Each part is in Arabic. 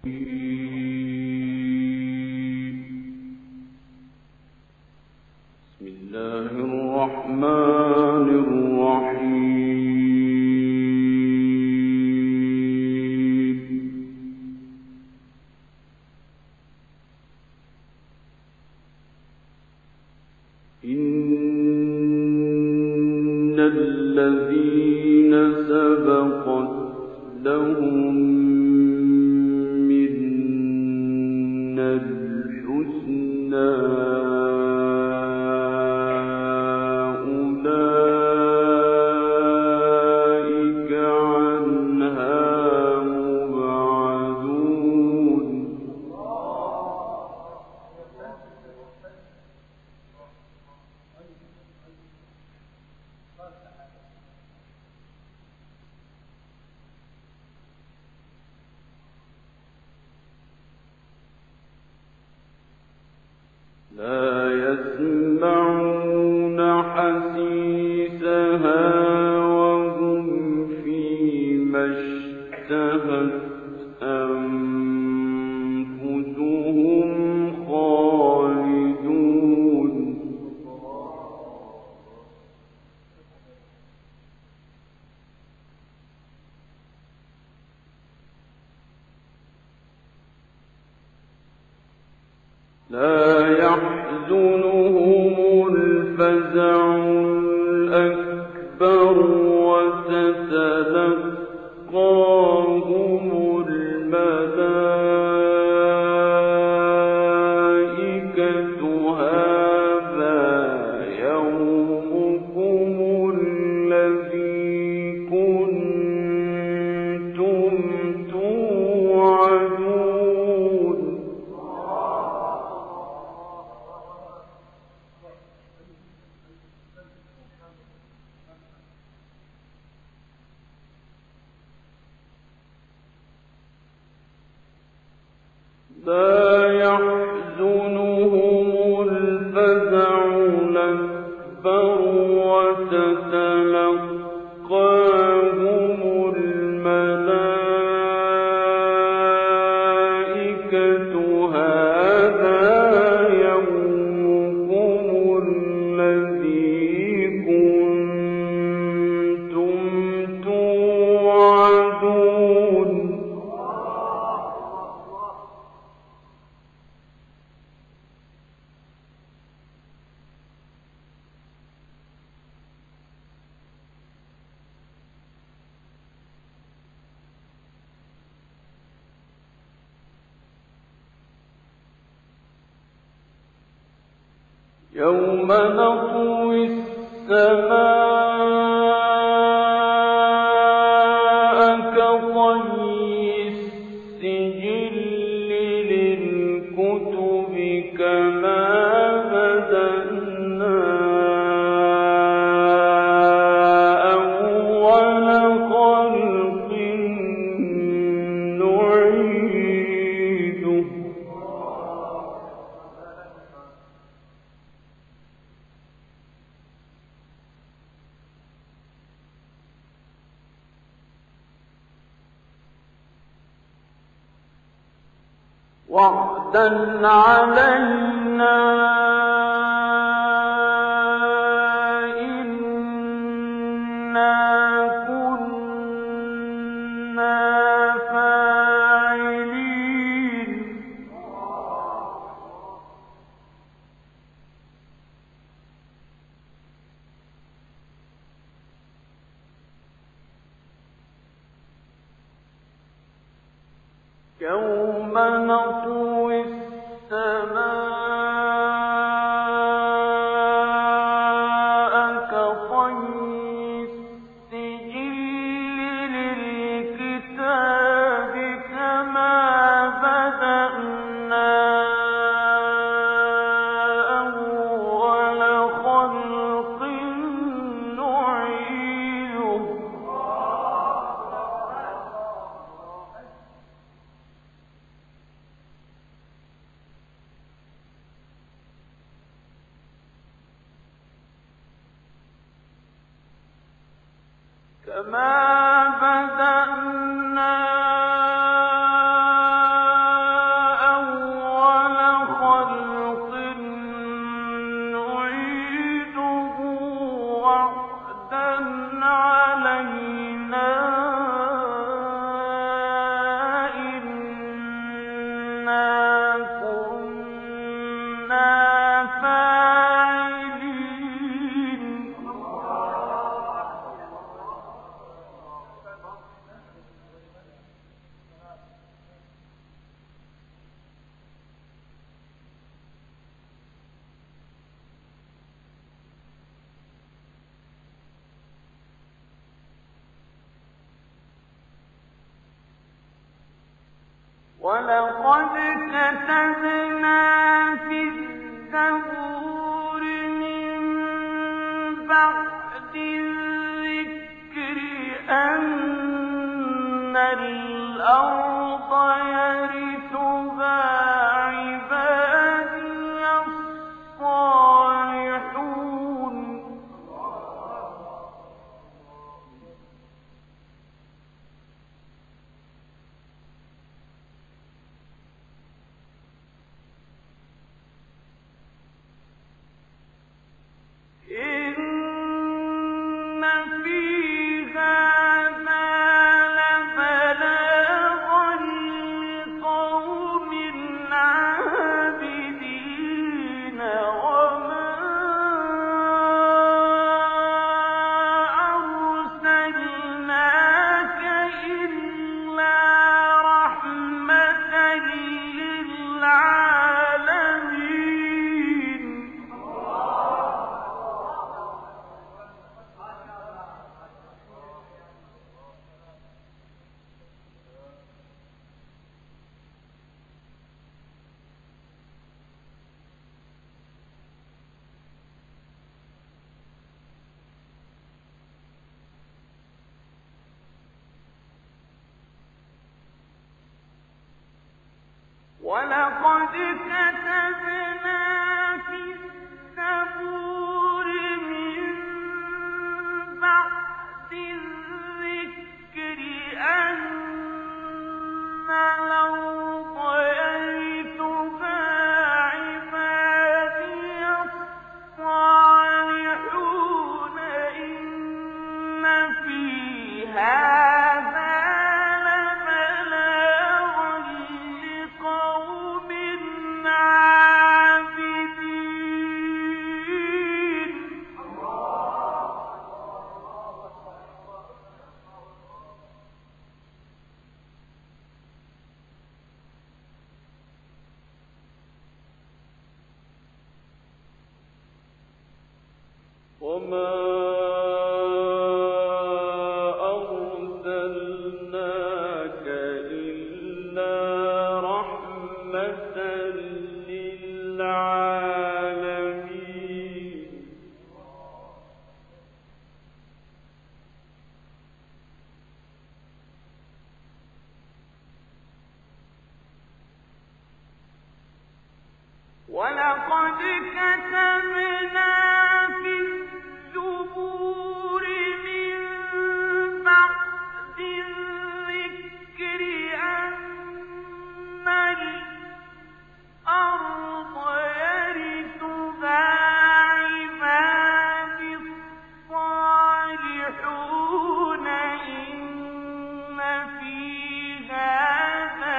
لا يحزنهم الفزع الأكبر وتتلقاهم الملائكة هذا يومكم الذي كنتم توعدون. لا يحزنهم الفزع الأكبر وتتلقاهم الملائكة هذا يومكم الذي كنتم توعدون. يوم نطوي السماء كطي السجل للكتب كما بدأنا أول خلق نعيده. وعدا علينا إنا كنا فاعلين. يوم نطوي السماء كطي السجل للكتاب كما بدأنا أول خلق نعيده. كما بدأنا وَلَقَدْ كَتَبْنَا فِي الزَّبُورِ مِن بَعْدِ الذِّكْرِ أَنَّ الْأَرْضَ يَرِثُهَا عِبَادِيَ الصَّالِحُونَ. إِنَّ فِي هَٰذَا لَبَلَاغًا لِّقَوْمٍ عَابِدِينَ وَمَا أَرْسَلْنَاكَ إِلَّا رَحْمَةً لِّلْعَالَمِينَ. وَلَقَدْ كَتَبْنَا فِي الزَّبُورِ مِن بَعْدِ الذِّكْرِ أَنَّ الْأَرْضَ يَرِثُهَا عِبَادِيَ الصَّالِحُونَ. إِنَّ فِي هَٰذَا لَبَلَاغًا لِّقَوْمٍ عَابِدِينَ. وَمَا أَرْسَلْنَاكَ إِلَّا رَحْمَةً لِّلْعَالَمِينَ. وَلَقَدْ كَتَبْنَا فِي الزُّبُورِ مِن بَعْدِ الذِّكْرِ أَنَّ الْأَرْضَ يَرِثُهَا عِبَادِيَ الصَّالِحُونَ. إِنَّ فِي هَٰذَا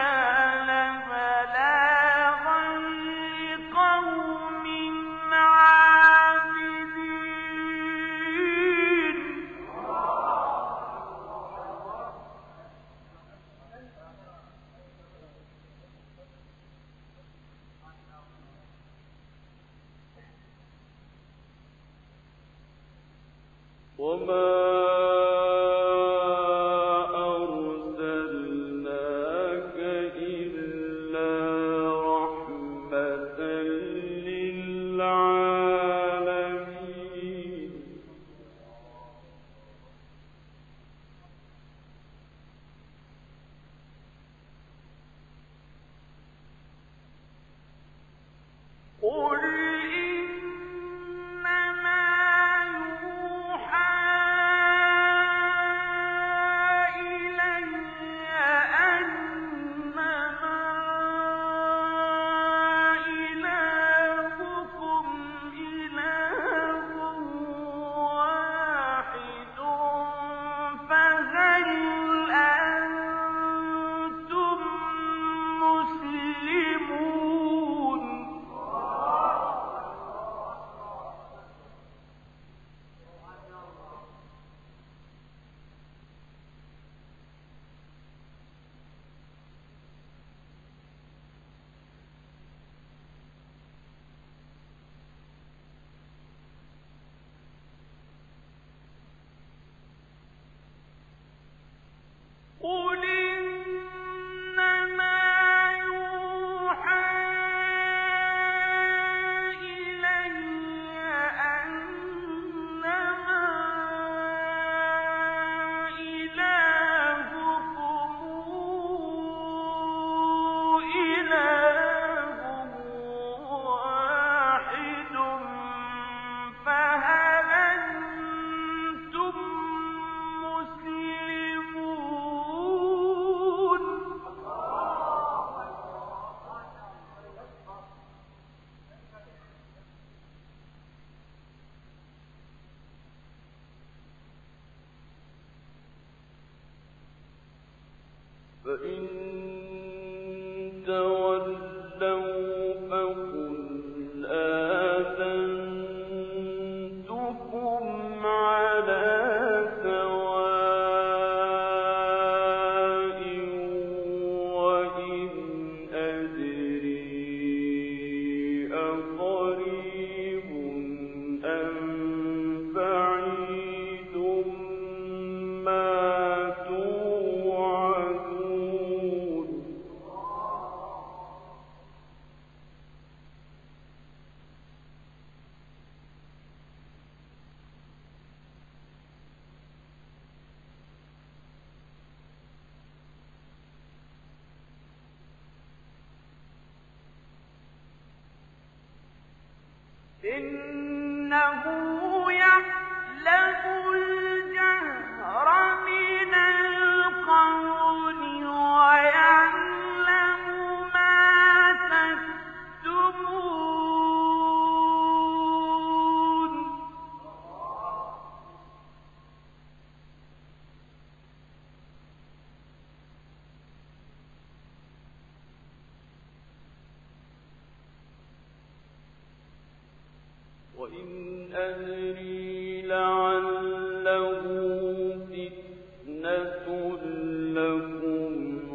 لَبَلَاغًا لِّقَوْمٍ عَابِدِينَ. وَمَا أَرْسَلْنَاكَ إِلَّا رَحْمَةً لِّلْعَالَمِينَ. قُلْ إِنَّمَا يُوحَىٰ فإن تولوا فقل آذنتكم على سواء وإن أدري أقريب أم بعيد ما توعدون إنه يعلم الجهر من القول ويعلم ما تكتمون وإن أدري لعله فتنة لكم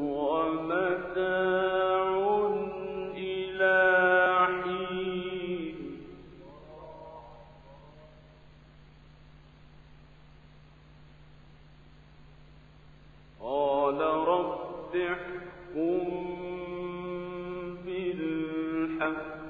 ومتاع إلى حين قال رب احكم بالحق